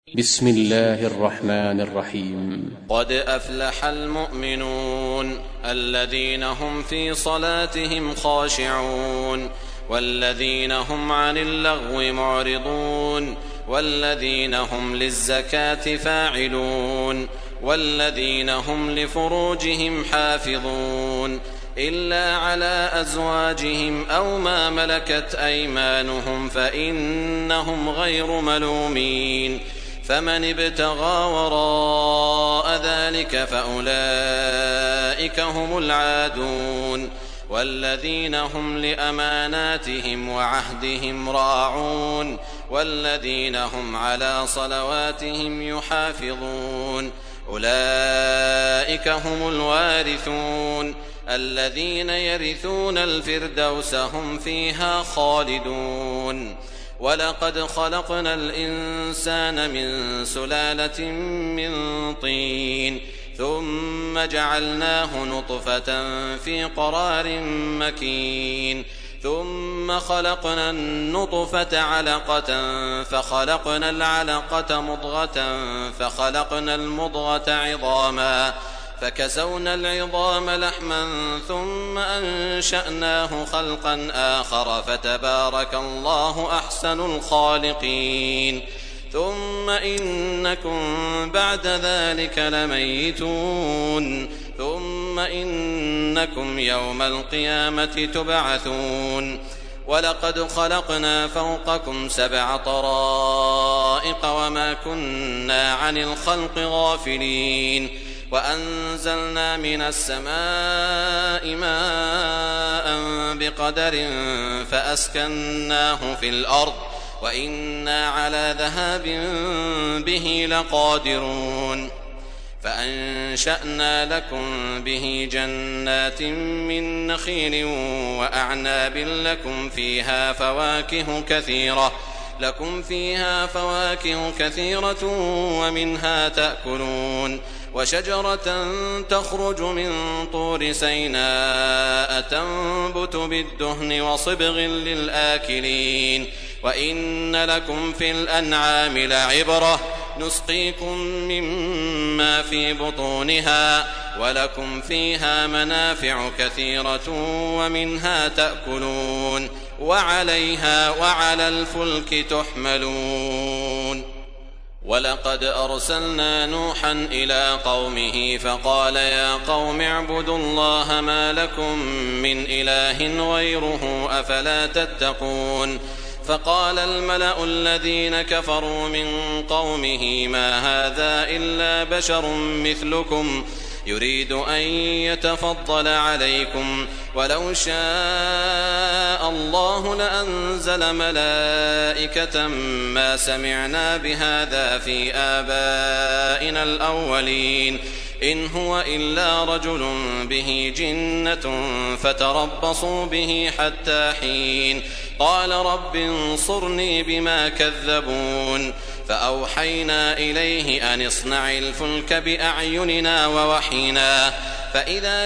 بسم الله الرحمن الرحيم. قد أفلح المؤمنون الذين هم في صلاتهم خاشعون والذين هم عن اللغو معرضون والذين هم للزكاة فاعلون والذين هم لفروجهم حافظون إلا على أزواجهم أو ما ملكت أيمانهم فإنهم غير ملومين فمن ابتغى وراء ذلك فأولئك هم العادون والذين هم لأماناتهم وعهدهم راعون والذين هم على صلواتهم يحافظون أولئك هم الوارثون الذين يرثون الفردوس هم فيها خالدون. ولقد خلقنا الإنسان من سلالة من طين ثم جعلناه نطفة في قرار مكين ثم خلقنا النطفة علقة فخلقنا العلقة مضغة فخلقنا المضغة عظاما فكسونا العظام لحما ثم أنشأناه خلقا آخر فتبارك الله أحسن الخالقين. ثم إنكم بعد ذلك لميتون ثم إنكم يوم القيامة تبعثون. ولقد خلقنا فوقكم 7 طرائق وما كنا عن الخلق غافلين وأنزلنا من السماء ماء بقدر فأسكناه في الأرض وإنا على ذهاب به لقادرون. فأنشأنا لكم به جنات من نخيل وأعناب لكم فيها فواكه كثيرة ومنها تأكلون وشجرة تخرج من طور سيناء تنبت بالدهن وصبغ للآكلين وإن لكم في الأنعام لعبرة نسقيكم مما في بطونها ولكم فيها منافع كثيرة ومنها تأكلون وعليها وعلى الفلك تحملون. ولقد أرسلنا نوحا إلى قومه فقال يا قوم اعبدوا الله ما لكم من إله غيره أفلا تتقون. فقال الملأ الذين كفروا من قومه ما هذا إلا بشر مثلكم يريد أن يتفضل عليكم ولو شاء الله لأنزل ملائكة ما سمعنا بهذا في آبائنا الأولين إن هو إلا رجل به جنة فتربصوا به حتى حين. قال رب انصرني بما كذبون. فأوحينا إليه أن اصنع الفلك بأعيننا ووحينا فإذا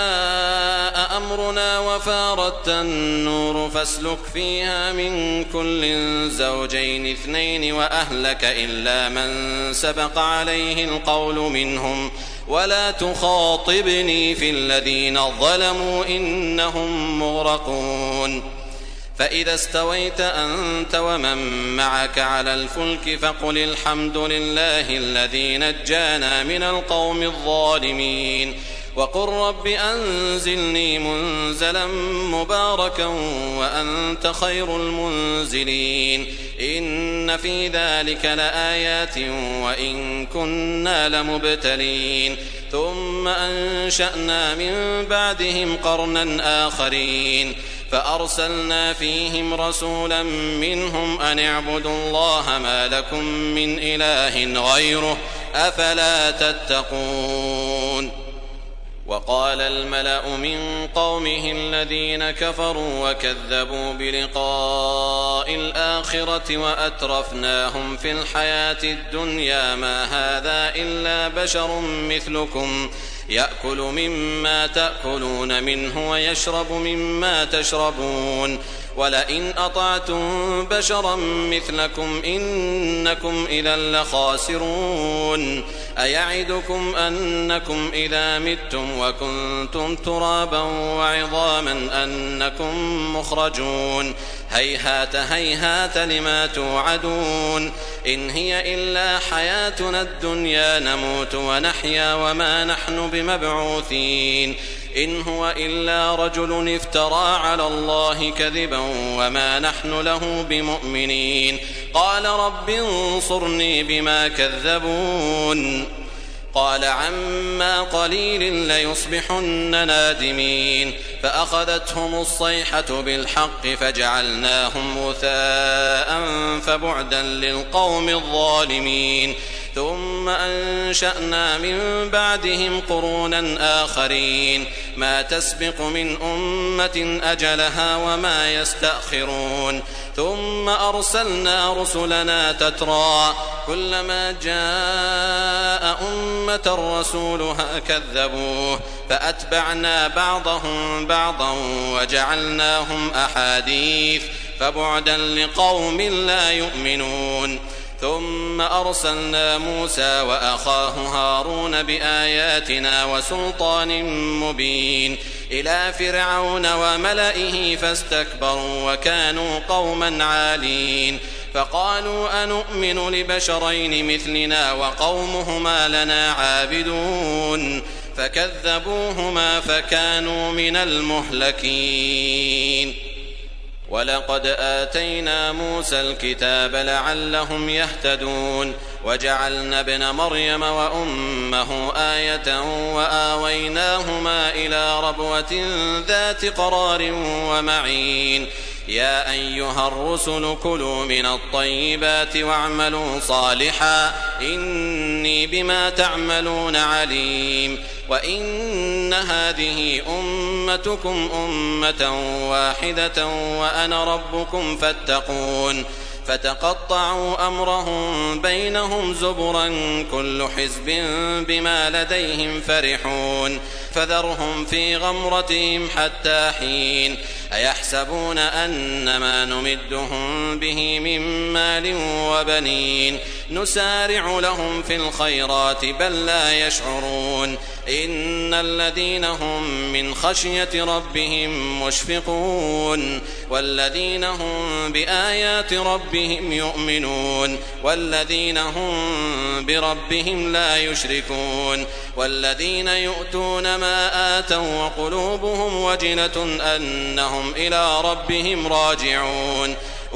جاء أمرنا وفارت النور فاسلك فيها من كل زوجين 2 وأهلك إلا من سبق عليه القول منهم ولا تخاطبني في الذين ظلموا إنهم مغرقون. فإذا استويت أنت ومن معك على الفلك فقل الحمد لله الذي نجانا من القوم الظالمين وقل رب أنزلني منزلا مباركا وأنت خير المنزلين إن في ذلك لآيات وإن كنا لمبتلين. ثم أنشأنا من بعدهم قرنا آخرين فأرسلنا فيهم رسولا منهم أن اعبدوا الله ما لكم من إله غيره أفلا تتقون. وقال الملأ من قومه الذين كفروا وكذبوا بلقاء الآخرة وأترفناهم في الحياة الدنيا ما هذا إلا بشر مثلكم يأكل مما تأكلون منه ويشرب مما تشربون ولئن أطعتم بشرا مثلكم إنكم إذا لخاسرون أيعدكم أنكم إذا متم وكنتم ترابا وعظاما أنكم مخرجون هيهات هيهات لما توعدون إن هي إلا حياتنا الدنيا نموت ونحيا وما نحن بمبعوثين إن هو إلا رجل افترى على الله كذبا وما نحن له بمؤمنين قال رب انصرني بما كذبون قال عما قليل ليصبحن نادمين فأخذتهم الصيحة بالحق فجعلناهم غثاء فبعدا للقوم الظالمين ثم أنشأنا من بعدهم قرونا آخرين ما تسبق من أمة أجلها وما يستأخرون ثم أرسلنا رسلنا تترى كلما جاء أمة رسولها كذبوه فأتبعنا بعضهم بعضا وجعلناهم أحاديث فبعدا لقوم لا يؤمنون ثم أرسلنا موسى وأخاه هارون بآياتنا وسلطان مبين إلى فرعون وملئه فاستكبروا وكانوا قوما عالين فقالوا أنؤمن لبشرين مثلنا وقومهما لنا عابدون فكذبوهما فكانوا من المهلكين ولقد آتينا موسى الكتاب لعلهم يهتدون وجعلنا ابن مريم وأمه آية وآويناهما إلى ربوة ذات قرار ومعين يا أيها الرسل كلوا من الطيبات واعملوا صالحا إني بما تعملون عليم وإن هذه أمتكم أمة واحدة وأنا ربكم فاتقون فتقطعوا أمرهم بينهم زبرا كل حزب بما لديهم فرحون فذرهم في غمرتهم حتى حين أيحسبون أن ما نمدهم به من مال وبنين نسارع لهم في الخيرات بل لا يشعرون إن الذين هم من خشية ربهم مشفقون والذين هم بآيات ربهم يؤمنون والذين هم بربهم لا يشركون والذين يؤتون ما آتوا وقلوبهم وجلة أنهم إلى ربهم راجعون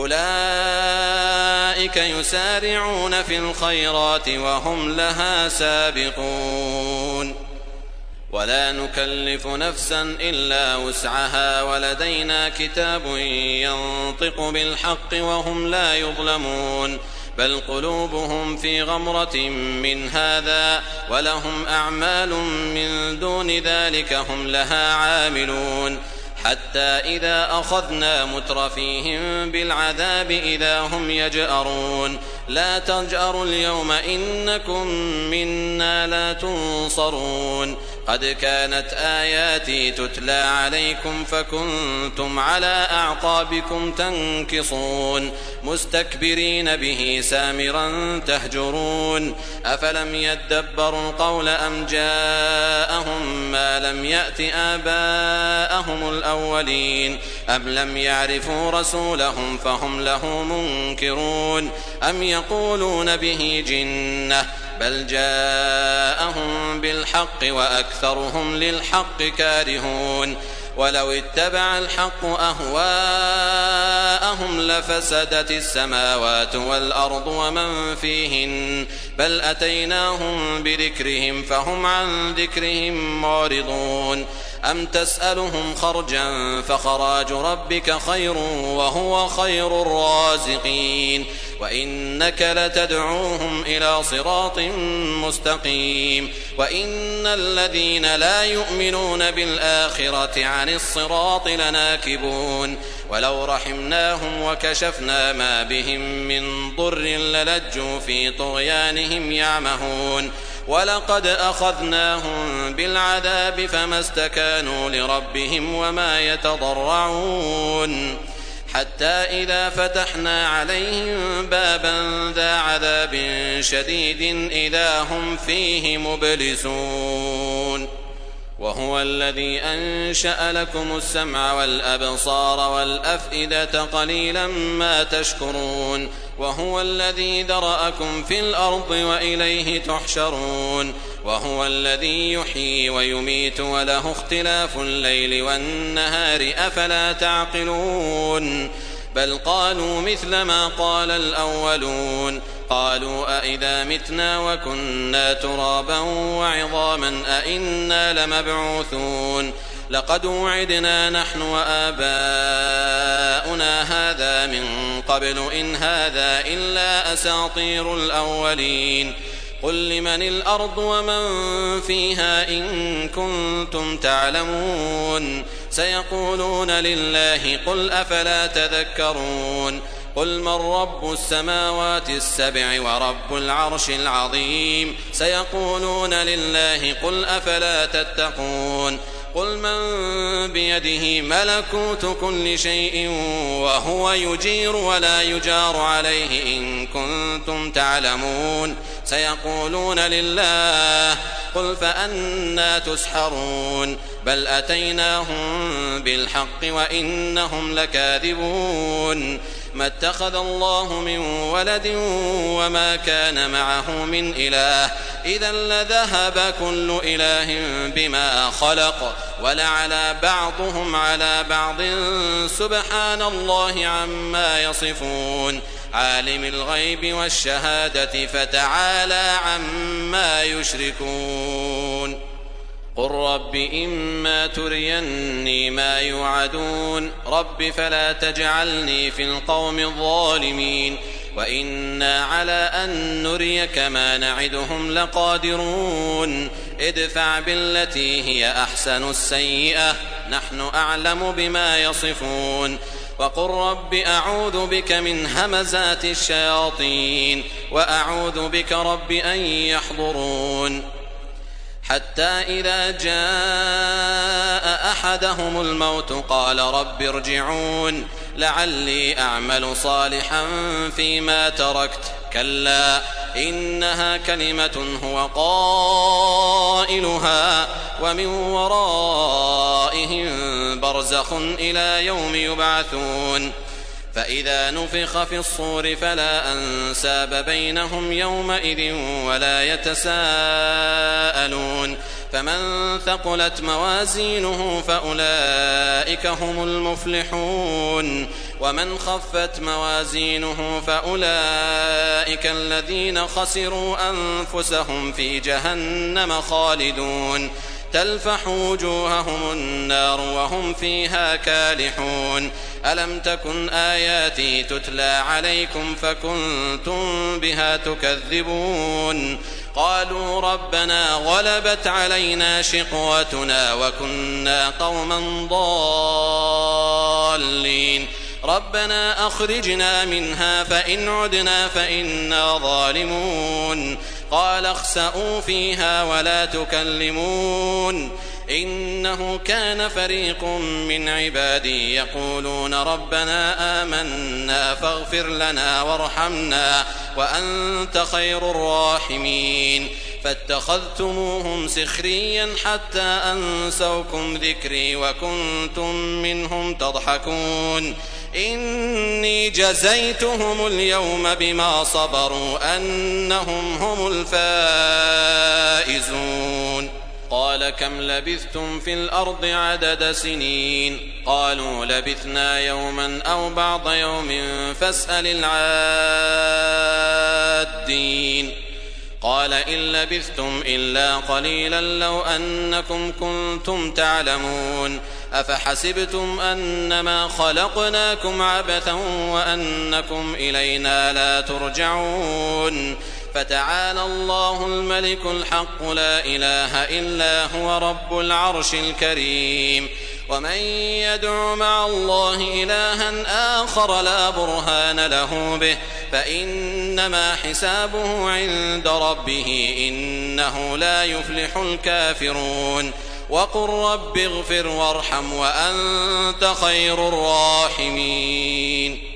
أولئك يسارعون في الخيرات وهم لها سابقون ولا نكلف نفسا إلا وسعها ولدينا كتاب ينطق بالحق وهم لا يظلمون بل قلوبهم في غمرة من هذا ولهم أعمال من دون ذلك هم لها عاملون حتى إذا أخذنا مترفيهم بالعذاب إذا هم يجأرون لا تجأروا اليوم إنكم منا لا تنصرون قد كانت آياتي تتلى عليكم فكنتم على أعقابكم تنكصون مستكبرين به سامرا تهجرون أفلم يدبروا القول أم جاءهم ما لم يأت آباءهم الأولين أم لم يعرفوا رسولهم فهم له منكرون أم يقولون به جنة بل جاءهم بالحق وأكثرهم للحق كارهون ولو اتبع الحق أهواءهم لفسدت السماوات والأرض ومن فيهن بل أتيناهم بذكرهم فهم عن ذكرهم معرضون أم تسألهم خرجا فخراج ربك خير وهو خير الرازقين وإنك لتدعوهم إلى صراط مستقيم وإن الذين لا يؤمنون بالآخرة عن الصراط لناكبون ولو رحمناهم وكشفنا ما بهم من ضر للجوا في طغيانهم يعمهون ولقد أخذناهم بالعذاب فما استكانوا لربهم وما يتضرعون حتى إذا فتحنا عليهم بابا ذا عذاب شديد إذا هم فيه مبلسون وهو الذي أنشأ لكم السمع والأبصار والأفئدة قليلا ما تشكرون وهو الذي ذرأكم في الأرض وإليه تحشرون وهو الذي يحيي ويميت وله اختلاف الليل والنهار أفلا تعقلون بل قالوا مثل ما قال الأولون قالوا أئذا متنا وكنا ترابا وعظاما أئنا لمبعوثون لقد وعدنا نحن وآباؤنا هذا من قبل إن هذا إلا أساطير الأولين قل لمن الأرض ومن فيها إن كنتم تعلمون سيقولون لله قل أفلا تذكرون قل من رب السماوات السبع ورب العرش العظيم سيقولون لله قل أفلا تتقون قل من بيده ملكوت كل شيء وهو يجير ولا يجار عليه إن كنتم تعلمون سيقولون لله قل فأنى تسحرون بل أتيناهم بالحق وإنهم لكاذبون ما اتخذ الله من ولد وما كان معه من إله إذا لذهب كل إله بما خلق ولعلى بعضهم على بعض سبحان الله عما يصفون عالم الغيب والشهادة فتعالى عما يشركون قل رب إما تريني ما يوعدون رب فلا تجعلني في القوم الظالمين وإنا على أن نريك ما نعدهم لقادرون ادفع بالتي هي أحسن السيئة نحن أعلم بما يصفون وقل رب أعوذ بك من همزات الشياطين وأعوذ بك رب أن يحضرون حتى إذا جاء أحدهم الموت قال رب ارجعون لعلي أعمل صالحا فيما تركت كلا إنها كلمة هو قائلها ومن ورائهم برزخ إلى يوم يبعثون فإذا نفخ في الصور فلا أنساب بينهم يومئذ ولا يتساءلون فمن ثقلت موازينه فأولئك هم المفلحون ومن خفت موازينه فأولئك الذين خسروا أنفسهم في جهنم خالدون تلفح وجوههم النار وهم فيها كالحون ألم تكن آياتي تتلى عليكم فكنتم بها تكذبون قالوا ربنا غلبت علينا شقوتنا وكنا قوما ضالين ربنا أخرجنا منها فإن عدنا فإنا ظالمون قال اخسئوا فيها ولا تكلمون إنه كان فريق من عبادي يقولون ربنا آمنا فاغفر لنا وارحمنا وأنت خير الراحمين فاتخذتموهم سخريا حتى أنسوكم ذكري وكنتم منهم تضحكون إني جزيتهم اليوم بما صبروا أنهم هم الفائزون قال كم لبثتم في الأرض عدد سنين قالوا لبثنا يوما أو بعض يوم فاسأل العادين قال إن لبثتم إلا قليلا لو أنكم كنتم تعلمون أفحسبتم أنما خلقناكم عبثا وأنكم إلينا لا ترجعون فتعالى الله الملك الحق لا إله إلا هو رب العرش الكريم ومن يدع مع الله إلها آخر لا برهان له به فإنما حسابه عند ربه إنه لا يفلح الكافرون وقل رب اغفر وارحم وأنت خير الراحمين.